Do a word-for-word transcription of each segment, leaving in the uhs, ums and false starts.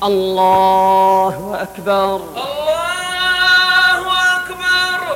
الله أكبر. الله أكبر.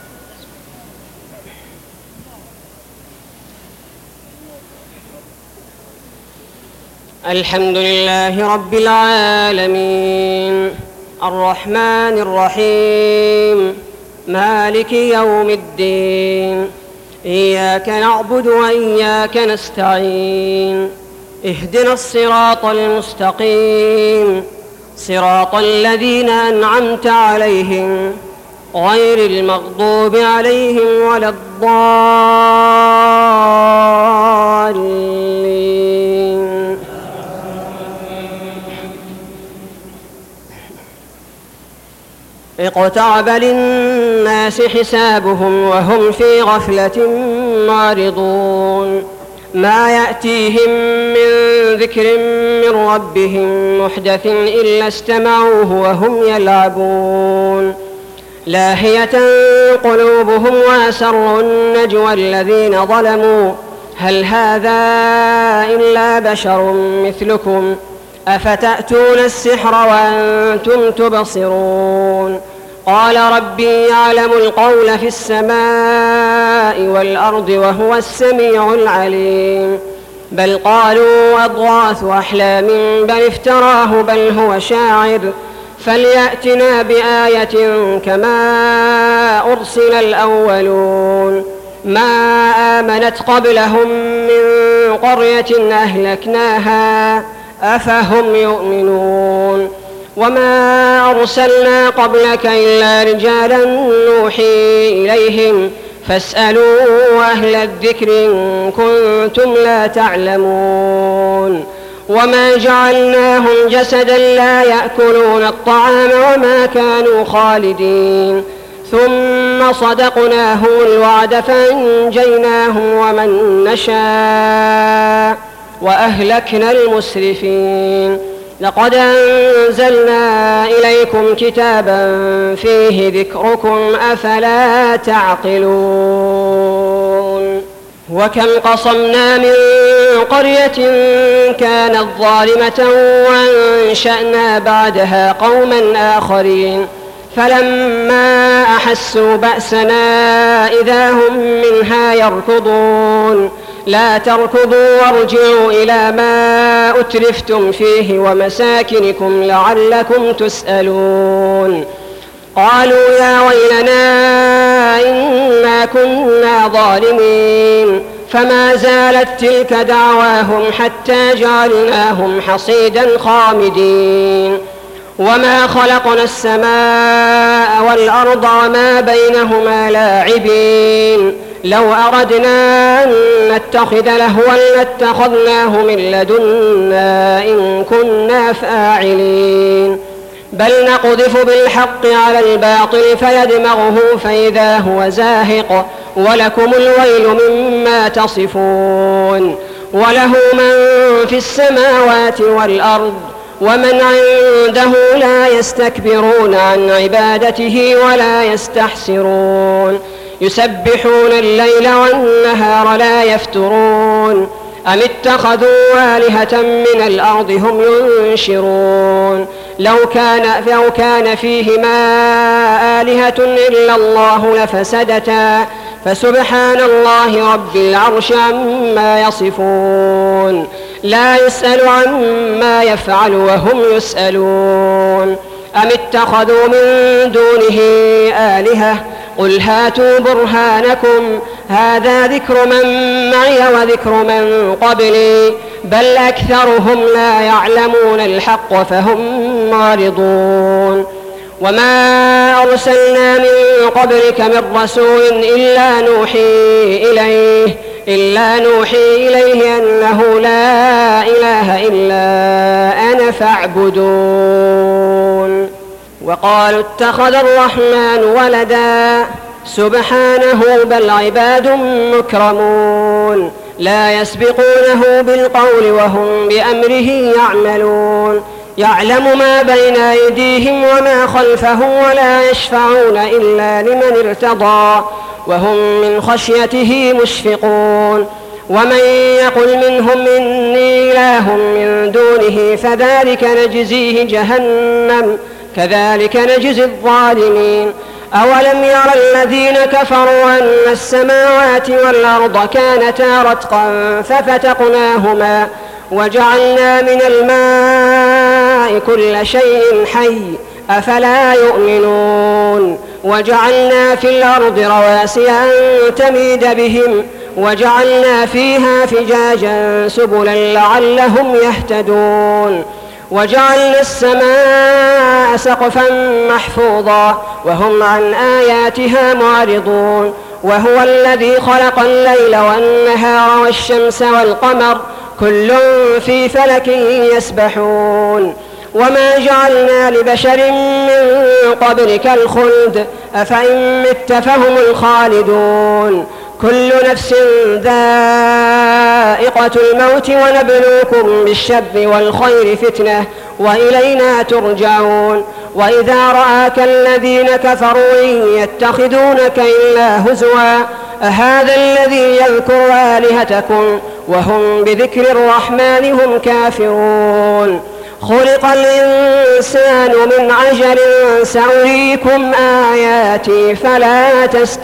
الحمد لله رب العالمين الرحمن الرحيم مالك يوم الدين إياك نعبد وإياك نستعين اهدنا الصراط المستقيم صراط الذين أنعمت عليهم غير المغضوب عليهم ولا الضالين. اقترب للناس حسابهم وهم في غفلة معرضون ما يأتيهم من ذكر من ربهم محدث إلا استمعوه وهم يلعبون لاهية قلوبهم وأسروا النجوى الذين ظلموا هل هذا إلا بشر مثلكم أفتأتون السحر وأنتم تبصرون قال ربي يعلم القول في السماء والأرض وهو السميع العليم بل قالوا أضغاث أحلام بل افتراه بل هو شاعر فليأتنا بآية كما أرسل الأولون ما آمنت قبلهم من قرية أهلكناها أفهم يؤمنون وما أرسلنا قبلك إلا رجالا نوحي إليهم فاسألوا أهل الذكر إن كنتم لا تعلمون وما جعلناهم جسدا لا يأكلون الطعام وما كانوا خالدين ثم صدقناهم الوعد فأنجيناهم ومن نشاء وأهلكنا المسرفين لقد أنزلنا إليكم كتابا فيه ذكركم أفلا تعقلون وكم قصمنا من قرية كانت ظالمة وأنشأنا بعدها قوما آخرين فلما أحسوا بأسنا إذا هم منها يركضون لا تركضوا وارجعوا إلى ما أترفتم فيه ومساكنكم لعلكم تسألون قالوا يا ويلنا إنا كنا ظالمين فما زالت تلك دعواهم حتى جعلناهم حصيدا خامدين وما خلقنا السماء والأرض وما بينهما لاعبين لو أردنا أن نتخذ لهوا لاتخذناه من لدنا إن كنا فاعلين بل نقذف بالحق على الباطل فيدمغه فإذا هو زاهق ولكم الويل مما تصفون وله من في السماوات والأرض ومن عنده لا يستكبرون عن عبادته ولا يستحسرون يسبحون الليل والنهار لا يفترون أم اتخذوا آلهة من الأرض هم ينشرون لو كان, لو كان فيهما آلهة إلا الله لفسدتا فسبحان الله رب العرش عما يصفون لا يسأل عما يفعل وهم يسألون أم اتخذوا من دونه آلهة قل هاتوا برهانكم هذا ذكر من معي وذكر من قبلي بل أكثرهم لا يعلمون الحق فهم معرضون وما أرسلنا من قبلك من رسول إلا نوحي إليه إلا نوحي إليه أنه لا إله إلا أنا فاعبدون وقالوا اتخذ الرحمن ولدا سبحانه بل عباد مكرمون لا يسبقونه بالقول وهم بأمره يعملون يعلم ما بين أيديهم وما خلفهم ولا يشفعون إلا لمن ارتضى وهم من خشيته مشفقون ومن يقل منهم إني إله من دونه فذلك نجزيه جهنم كذلك نجزي الظالمين. أولم ير الذين كفروا أن السماوات والأرض كانتا رتقا ففتقناهما وجعلنا من الماء كل شيء حي أفلا يؤمنون. وجعلنا في الأرض رواسي أن تميد بهم وجعلنا فيها فجاجا سبلا لعلهم يهتدون. وجعلنا السماء سقفا محفوظا وهم عن آياتها معرضون. وهو الذي خلق الليل والنهار والشمس والقمر كل في فلك يسبحون. وما جعلنا لبشر من قبلك الخلد أفإن مت فهم الخالدون. كل نفس ذائقة الموت ونبلوكم بالشر والخير فتنة وإلينا ترجعون. وإذا رآك الذين كفروا إن يتخذونك إلا هزوا أهذا الذي يذكر آلهتكم وهم بذكر الرحمن هم كافرون. خلق الإنسان من عجل سأريكم آياتي فلا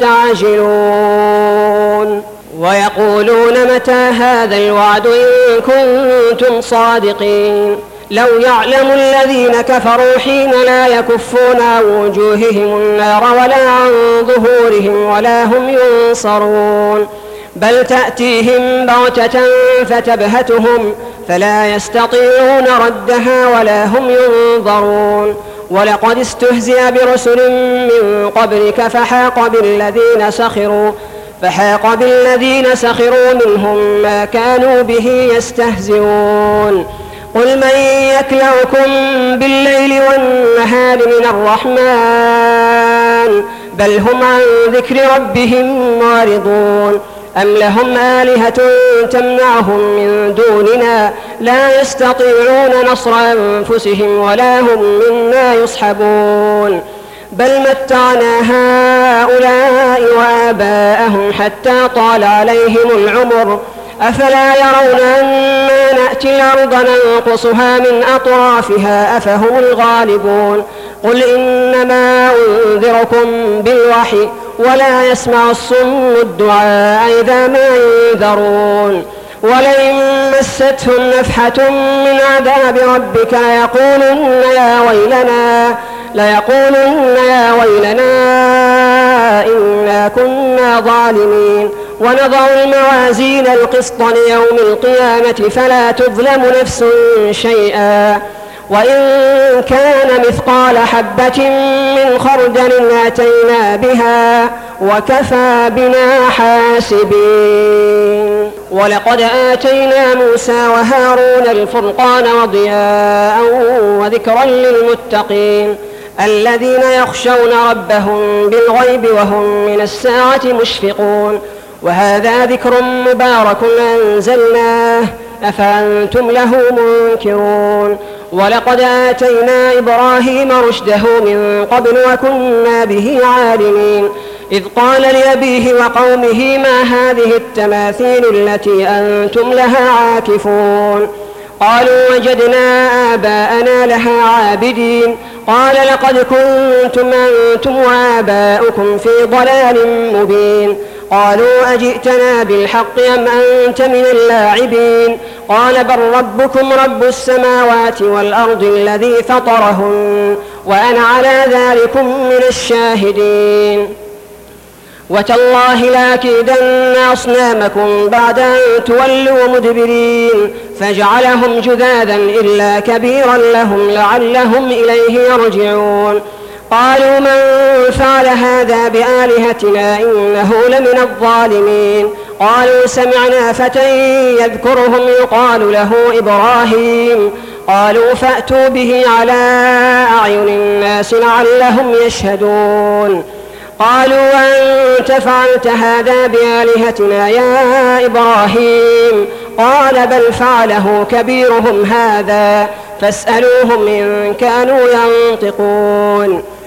تستعجلون. ويقولون متى هذا الوعد إن كنتم صادقين. لو يعلم الذين كفروا حين لا يكفون عن وجوههم النار ولا عن ظهورهم ولا هم ينصرون بل تأتيهم بغتة فتبهتهم فلا يستطيعون ردها ولا هم ينظرون. ولقد استهزئ برسل من قبلك فحاق بالذين سخروا فحاق بالذين سخروا منهم ما كانوا به يستهزئون. قل من يكلؤكم بالليل والنهار من الرحمن بل هم عن ذكر ربهم معرضون. أم لهم آلهة تمنعهم من دوننا لا يستطيعون نصر أنفسهم ولا هم منا يصحبون. بل متعنا هؤلاء وآباءهم حتى طال عليهم العمر أفلا يرون أنا نأتي الأرض ننقصها من أطرافها أفهم الغالبون. قل إنما أنذركم بالوحي ولا يسمع الصم الدعاء إذا ما ينذرون. ولئن مستهم نفحة من عذاب ربك ليقولن يا ويلنا ليقولن يا ويلنا إنا كنا ظالمين. ونضع الموازين القسط ليوم القيامة فلا تظلم نفس شيئا وإن كان مثقال حبة من خردل أتينا بها وكفى بنا حاسبين. ولقد آتينا موسى وهارون الفرقان وضياء وذكرا للمتقين الذين يخشون ربهم بالغيب وهم من الساعة مشفقون. وهذا ذكر مبارك أنزلناه أفأنتم له منكرون. ولقد آتينا إبراهيم رشده من قبل وكنا به عالمين. إذ قال لأبيه وقومه ما هذه التماثيل التي أنتم لها عاكفون. قالوا وجدنا آباءنا لها عابدين. قال لقد كنتم أنتم وآباؤكم في ضلال مبين. قالوا أجئتنا بالحق أم أنت من اللاعبين. قال بل ربكم رب السماوات والأرض الذي فطرهن وأنا على ذلكم من الشاهدين. وتالله لأكيدن أصنامكم بعد أن تولوا مدبرين فجعلهم جذاذا إلا كبيرا لهم لعلهم إليه يرجعون. قالوا من فعل هذا بآلهتنا إنه لمن الظالمين. قالوا سمعنا فتى يذكرهم يقال له إبراهيم. قالوا فأتوا به على أعين الناس لعلهم يشهدون. قالوا أنت فعلت هذا بآلهتنا يا إبراهيم. قال بل فعله كبيرهم هذا فاسألوهم إن كانوا ينطقون.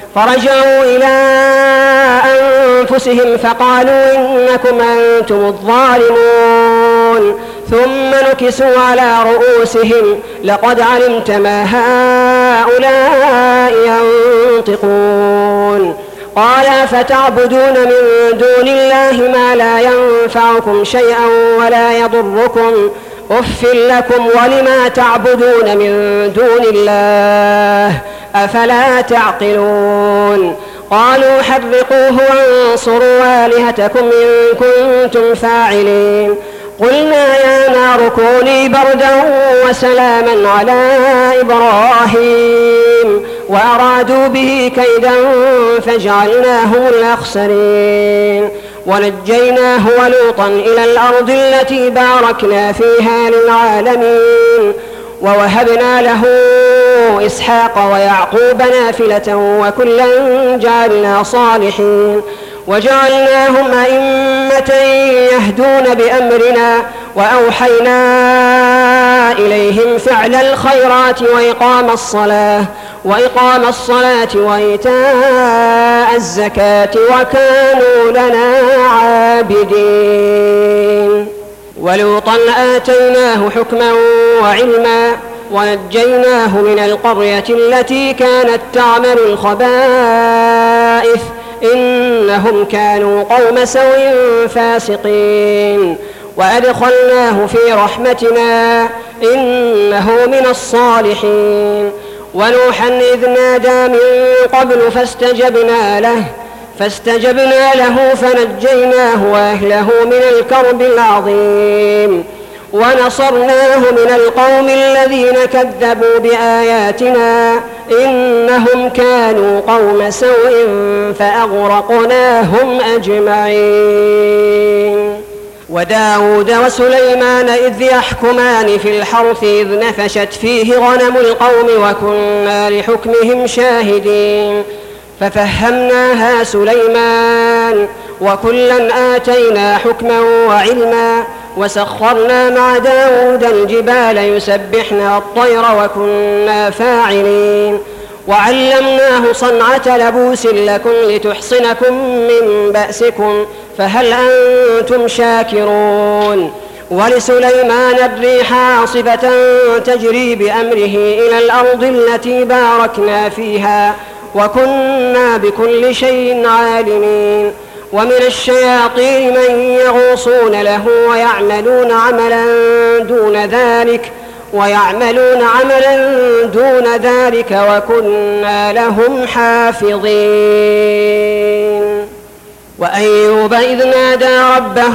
فرجعوا إلى أنفسهم فقالوا إنكم أنتم الظالمون ثم نكسوا على رؤوسهم لقد علمت ما هؤلاء ينطقون قال فتعبدون من دون الله ما لا ينفعكم شيئا ولا يضركم أف لكم ولما تعبدون من دون الله أفلا تعقلون قالوا حرقوه وانصروا آلهتكم إن كنتم فاعلين قلنا يا نار كوني بردا وسلاما على إبراهيم وأرادوا به كيدا فجعلناهم الأخسرين ونجيناه ولوطا إلى الأرض التي باركنا فيها للعالمين ووهبنا له إسحاق ويعقوب نافلة وكلا جعلنا صالحين وجعلناهم أئمة يهدون بأمرنا وأوحينا إليهم فعل الخيرات وإقام الصلاة وإقام الصلاة وإيتاء الزكاة وكانوا لنا عابدين ولوطا آتيناه حكما وعلما ونجيناه من القرية التي كانت تعمل الخبائث إنهم كانوا قوم سوء فاسقين وأدخلناه في رحمتنا إنه من الصالحين ونوحا إذ نادى من قبل فاستجبنا له فاستجبنا له فنجيناه وأهله من الكرب العظيم ونصرناه من القوم الذين كذبوا بآياتنا إنهم كانوا قوم سوء فأغرقناهم أجمعين وداود وسليمان إذ يحكمان في الحرث إذ نفشت فيه غنم القوم وكنا لحكمهم شاهدين ففهمناها سليمان وكلا آتينا حكما وعلما وسخرنا مع داود الجبال يسبحن والطير وكنا فاعلين وعلمناه صنعة لبوس لكم لتحصنكم من بأسكم فهل أنتم شاكرون ولسليمان الريح عاصفة تجري بأمره إلى الأرض التي باركنا فيها وكنا بكل شيء عالمين ومن الشياطين من يغوصون له ويعملون عملا دون ذلك ويعملون عملا دون ذلك وكنا لهم حافظين وأيوب إذ نادى ربه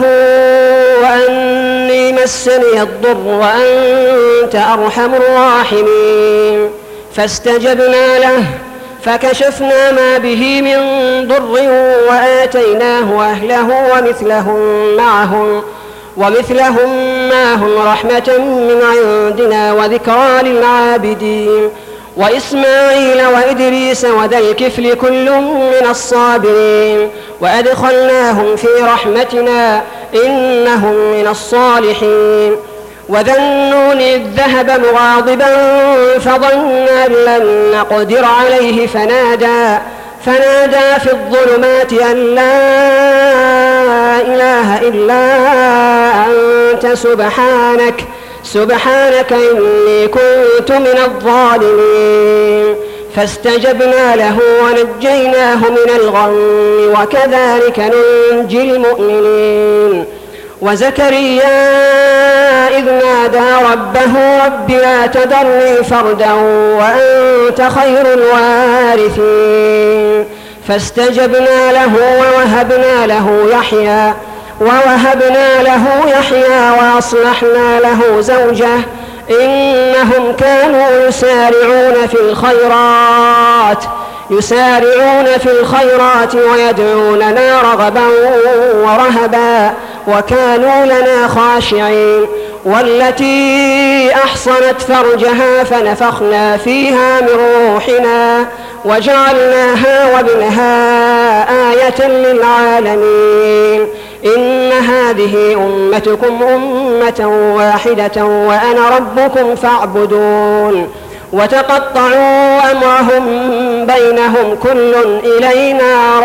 وأني مسني الضر وأنت أرحم الراحمين فاستجبنا له فكشفنا ما به من ضر وآتيناه أهله ومثلهم معهم ومثلهم معهم رحمة من عندنا وذكرى للعابدين وإسماعيل وإدريس وذا الكفل كل من الصابرين وأدخلناهم في رحمتنا إنهم من الصالحين وذا النون إذ ذهب مغاضبا فظن أن لن نقدر عليه فنادى فنادى في الظلمات أن لا إله إلا أنت سبحانك سبحانك إني كنت من الظالمين فاستجبنا له ونجيناه من الغم وكذلك ننجي المؤمنين وزكريا إذ نادى ربه رب لا تذرني فردا وأنت خير الوارثين فاستجبنا له ووهبنا له يحيى ووهبنا له يحيى وأصلحنا له زوجه إنهم كانوا يسارعون في الخيرات يسارعون في الخيرات ويدعوننا رغبا ورهبا وكانوا لنا خاشعين والتي أحصنت فرجها فنفخنا فيها من روحنا وجعلناها وابنها آية للعالمين إن هذه أمتكم أمة واحدة وأنا ربكم فاعبدون وتقطعوا أمرهم بينهم كل إلينا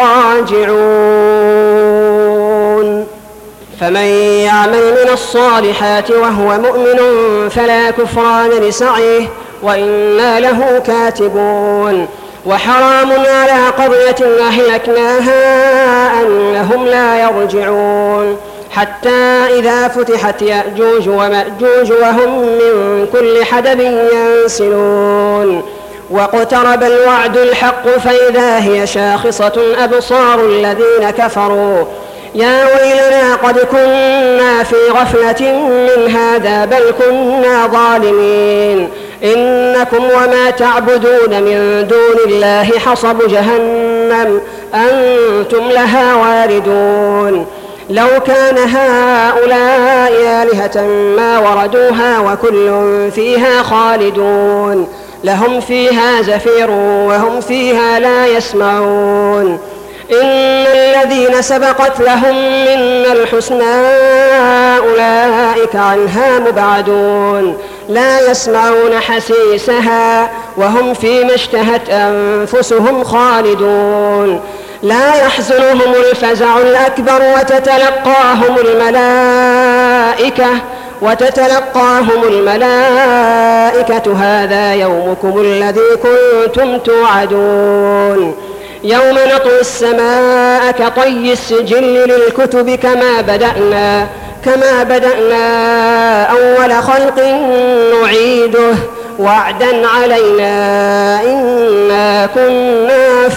راجعون فمن يعمل من الصالحات وهو مؤمن فلا كفران لسعيه وإنا له كاتبون وحرام على قرية أهلكناها أنهم لا يرجعون حتى إذا فتحت يأجوج ومأجوج وهم من كل حدب ينسلون واقترب الوعد الحق فإذا هي شاخصة أبصار الذين كفروا يا ويلنا قد كنا في غفلة من هذا بل كنا ظالمين إنكم وما تعبدون من دون الله حصب جهنم أنتم لها واردون لو كان هؤلاء آلهة ما وردوها وكل فيها خالدون لهم فيها زفير وهم فيها لا يسمعون إن الذين سبقت لهم منا الحسنى أولئك عنها مبعدون لا يسمعون حسيسها وهم فيما اشتهت أنفسهم خالدون لا يحزنهم الفزع الأكبر وتتلقاهم الملائكة وتتلقاهم الملائكة هذا يومكم الذي كنتم توعدون يوم نطوي السماء كطي السجل للكتب كما بدأنا كما بدأنا أول خلق نعيده وعدا علينا إنا كنا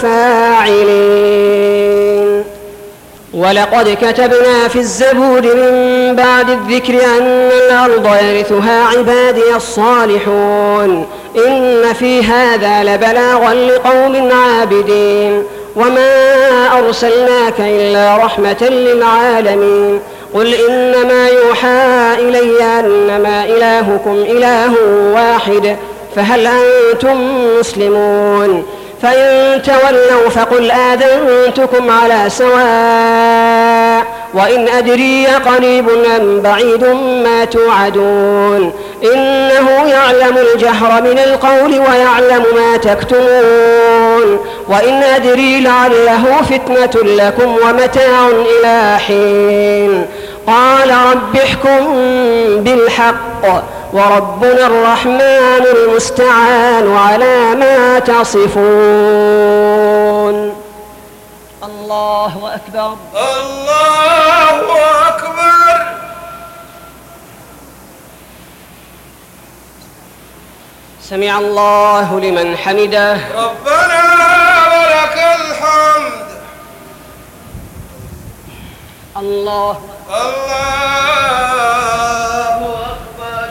فاعلين ولقد كتبنا في الزبور من بعد الذكر أن الأرض يرثها عبادي الصالحون إن في هذا لبلاغا لقوم عابدين وما أرسلناك إلا رحمة للعالمين قل إنما يوحى إلي أنما إلهكم إله واحد فهل أنتم مسلمون فإن تولوا فقل آذنتكم على سواء وإن أدري قريب أم بعيد ما توعدون إنه يعلم الجهر من القول ويعلم ما تكتمون وإن أدري لعله فتنة لكم ومتاع إلى حين قال رب احكم بالحق وربنا الرحمن المستعان على ما تصفون الله أكبر الله أكبر سمع الله لمن حمده ربنا ولك الحمد الله الله أكبر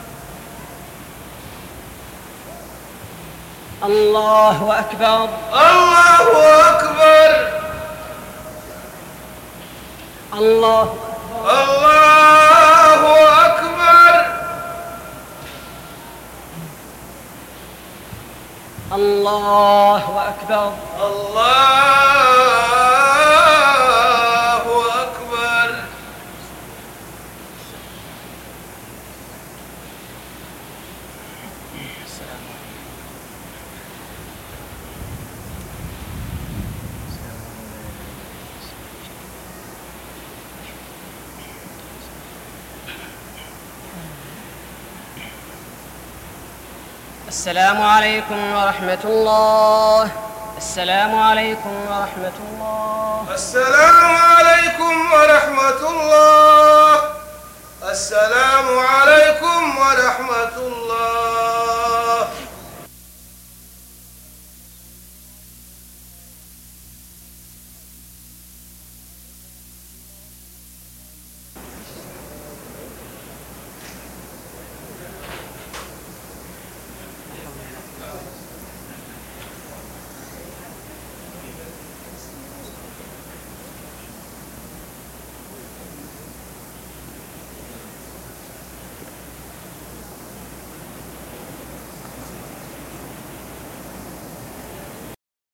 الله أكبر الله أكبر الله الله أكبر الله أكبر الله أكبر السلام عليكم ورحمة الله السلام عليكم ورحمة الله السلام عليكم ورحمة الله السلام عليكم